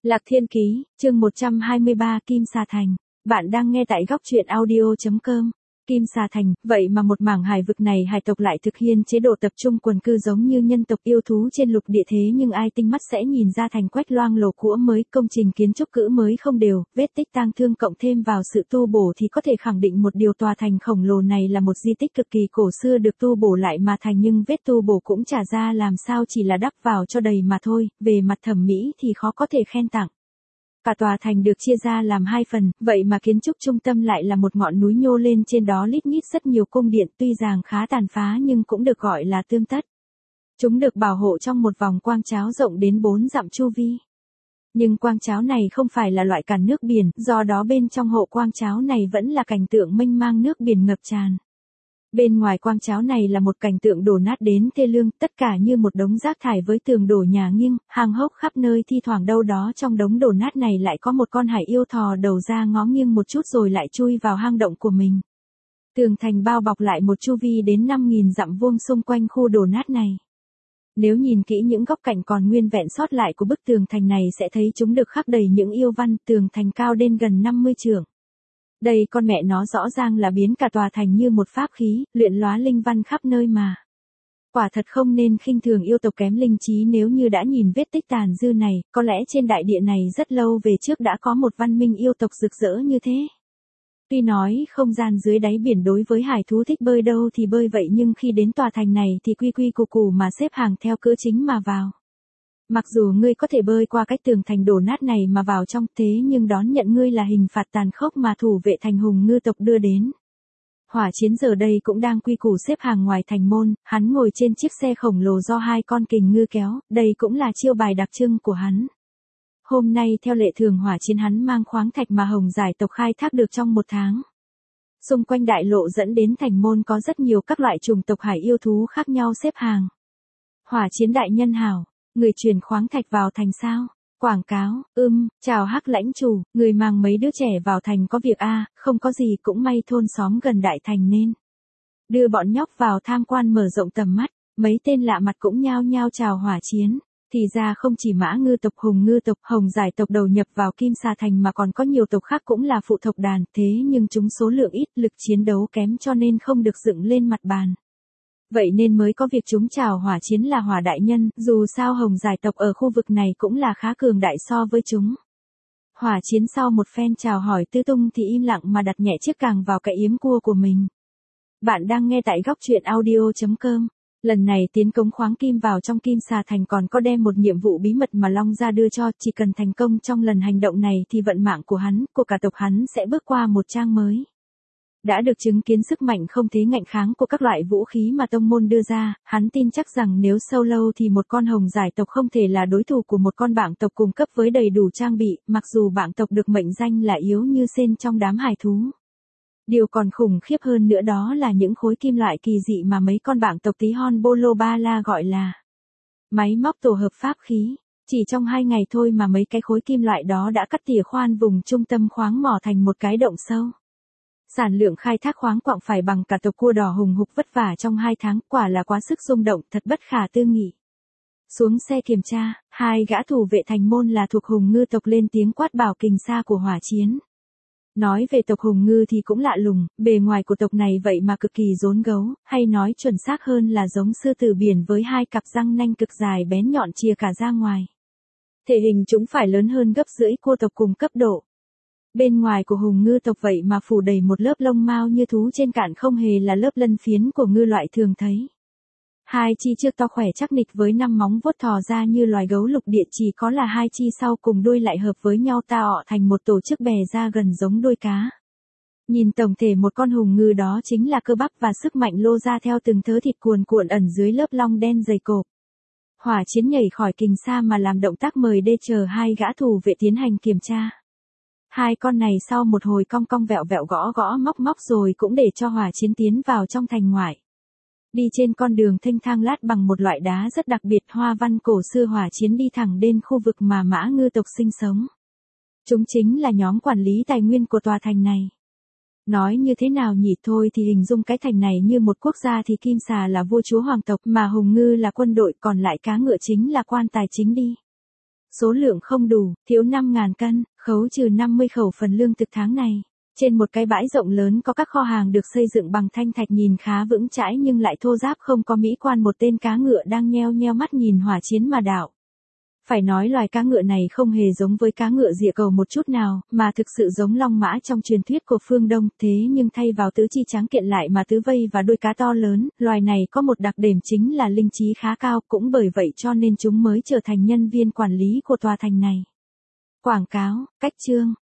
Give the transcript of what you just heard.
Lạc Thiên Ký, chương 123 Kim Xà Thành. Bạn đang nghe tại góc truyện audio.com. Kim Xà Thành, vậy mà một mảng hải vực này hải tộc lại thực hiện chế độ tập trung quần cư giống như nhân tộc yêu thú trên lục địa, thế nhưng ai tinh mắt sẽ nhìn ra thành quách loang lổ cũ mới, công trình kiến trúc cữ mới không đều, vết tích tang thương cộng thêm vào sự tu bổ thì có thể khẳng định một điều, tòa thành khổng lồ này là một di tích cực kỳ cổ xưa được tu bổ lại mà thành, nhưng vết tu bổ cũng chả ra làm sao, chỉ là đắp vào cho đầy mà thôi, về mặt thẩm mỹ thì khó có thể khen tặng. Cả tòa thành được chia ra làm hai phần, vậy mà kiến trúc trung tâm lại là một ngọn núi nhô lên, trên đó lít nhít rất nhiều cung điện, tuy rằng khá tàn phá nhưng cũng được gọi là tươm tất. Chúng được bảo hộ trong một vòng quang cháo rộng đến 4 dặm chu vi. Nhưng quang cháo này không phải là loại cản nước biển, do đó bên trong hộ quang cháo này vẫn là cảnh tượng mênh mang nước biển ngập tràn. Bên ngoài quang cháo này là một cảnh tượng đổ nát đến thê lương, tất cả như một đống rác thải với tường đổ nhà nghiêng, hang hốc khắp nơi, thi thoảng đâu đó trong đống đổ nát này lại có một con hải yêu thò đầu ra ngó nghiêng một chút rồi lại chui vào hang động của mình. Tường thành bao bọc lại một chu vi đến 5.000 dặm vuông xung quanh khu đổ nát này. Nếu nhìn kỹ những góc cạnh còn nguyên vẹn sót lại của bức tường thành này sẽ thấy chúng được khắc đầy những yêu văn, tường thành cao đến gần 50 trượng. Đây con mẹ nó rõ ràng là biến cả tòa thành như một pháp khí, luyện lóa linh văn khắp nơi mà. Quả thật không nên khinh thường yêu tộc kém linh trí, nếu như đã nhìn vết tích tàn dư này, có lẽ trên đại địa này rất lâu về trước đã có một văn minh yêu tộc rực rỡ như thế. Tuy nói không gian dưới đáy biển đối với hải thú thích bơi đâu thì bơi vậy, nhưng khi đến tòa thành này thì quy quy củ củ mà xếp hàng theo cỡ chính mà vào. Mặc dù ngươi có thể bơi qua cách tường thành đổ nát này mà vào trong, thế nhưng đón nhận ngươi là hình phạt tàn khốc mà thủ vệ thành hùng ngư tộc đưa đến. Hỏa Chiến giờ đây cũng đang quy củ xếp hàng ngoài thành môn, hắn ngồi trên chiếc xe khổng lồ do 2 con kình ngư kéo, đây cũng là chiêu bài đặc trưng của hắn. Hôm nay theo lệ thường Hỏa Chiến hắn mang khoáng thạch mà Hồng Giải tộc khai thác được trong 1 tháng. Xung quanh đại lộ dẫn đến thành môn có rất nhiều các loại chủng tộc hải yêu thú khác nhau xếp hàng. Hỏa Chiến đại nhân hảo. Người truyền khoáng thạch vào thành sao? Quảng cáo, chào Hắc lãnh chủ, người mang mấy đứa trẻ vào thành có việc a? Không có gì, cũng may thôn xóm gần đại thành nên đưa bọn nhóc vào tham quan mở rộng tầm mắt, mấy tên lạ mặt cũng nhao nhao chào Hỏa Chiến. Thì ra không chỉ Mã ngư tộc, Hùng ngư tộc, Hồng Giải tộc đầu nhập vào Kim Xà Thành mà còn có nhiều tộc khác cũng là phụ tộc đàn, thế nhưng chúng số lượng ít, lực chiến đấu kém cho nên không được dựng lên mặt bàn. Vậy nên mới có việc chúng chào Hỏa Chiến là Hỏa đại nhân, dù sao Hồng Giải tộc ở khu vực này cũng là khá cường đại so với chúng. Hỏa Chiến sau một phen chào hỏi tư tung thì im lặng mà đặt nhẹ chiếc càng vào cái yếm cua của mình. Bạn đang nghe tại góc truyện audio.com. Lần này tiến cống khoáng kim vào trong Kim Xà Thành còn có đem một nhiệm vụ bí mật mà Long gia đưa cho, chỉ cần thành công trong lần hành động này thì vận mạng của hắn, của cả tộc hắn sẽ bước qua một trang mới. Đã được chứng kiến sức mạnh không thể ngạnh kháng của các loại vũ khí mà tông môn đưa ra, hắn tin chắc rằng nếu solo thì một con Hồng Giải tộc không thể là đối thủ của một con Bảng tộc cùng cấp với đầy đủ trang bị, mặc dù Bảng tộc được mệnh danh là yếu như sên trong đám hải thú. Điều còn khủng khiếp hơn nữa đó là những khối kim loại kỳ dị mà mấy con Bảng tộc tí hon bolo ba la gọi là máy móc tổ hợp pháp khí. Chỉ trong 2 ngày thôi mà mấy cái khối kim loại đó đã cắt tỉa khoan vùng trung tâm khoáng mỏ thành một cái động sâu. Sản lượng khai thác khoáng quặng phải bằng cả tộc cua đỏ hùng hục vất vả trong 2 tháng, quả là quá sức rung động, thật bất khả tư nghị. Xuống xe kiểm tra, 2 gã thủ vệ thành môn là thuộc Hùng ngư tộc lên tiếng quát bảo kình xa của Hỏa Chiến. Nói về tộc Hùng ngư thì cũng lạ lùng, bề ngoài của tộc này vậy mà cực kỳ rốn gấu, hay nói chuẩn xác hơn là giống sư tử biển với 2 cặp răng nanh cực dài bén nhọn chìa cả ra ngoài. Thể hình chúng phải lớn hơn gấp rưỡi cua tộc cùng cấp độ. Bên ngoài của Hùng ngư tộc vậy mà phủ đầy một lớp lông mao như thú trên cạn, không hề là lớp lân phiến của ngư loại thường thấy. 2 chi trước to khỏe chắc nịch với 5 móng vuốt thò ra như loài gấu lục địa, chỉ có là 2 chi sau cùng đuôi lại hợp với nhau tạo thành một tổ chức bè ra gần giống đuôi cá. Nhìn tổng thể một con hùng ngư đó chính là cơ bắp và sức mạnh lô ra theo từng thớ thịt cuồn cuộn ẩn dưới lớp lông đen dày cộp. Hỏa Chiến nhảy khỏi kình xa mà làm động tác mời đê chờ 2 gã thủ vệ tiến hành kiểm tra. 2 con này sau một hồi cong cong vẹo vẹo gõ gõ móc móc rồi cũng để cho Hỏa Chiến tiến vào trong thành ngoại. Đi trên con đường thênh thang lát bằng một loại đá rất đặc biệt hoa văn cổ xưa, Hỏa Chiến đi thẳng đến khu vực mà Mã ngư tộc sinh sống. Chúng chính là nhóm quản lý tài nguyên của tòa thành này. Nói như thế nào nhỉ, thôi thì hình dung cái thành này như một quốc gia thì Kim Xà là vua chúa hoàng tộc mà Hùng ngư là quân đội, còn lại cá ngựa chính là quan tài chính đi. số lượng không đủ, thiếu 5.000 cân, khấu trừ 50 khẩu phần lương thực tháng này. Trên một cái bãi rộng lớn có các kho hàng được xây dựng bằng thanh thạch nhìn khá vững chãi nhưng lại thô ráp không có mỹ quan, một tên cá ngựa đang nheo nheo mắt nhìn hỏa chiến mà đảo. Phải nói loài cá ngựa này không hề giống với cá ngựa Dịa Cầu một chút nào, mà thực sự giống long mã trong truyền thuyết của phương Đông, thế nhưng thay vào tứ chi trắng kiện lại mà tứ vây và đuôi cá to lớn, loài này có một đặc điểm chính là linh trí khá cao, cũng bởi vậy cho nên chúng mới trở thành nhân viên quản lý của tòa thành này. Quảng cáo, cách chương.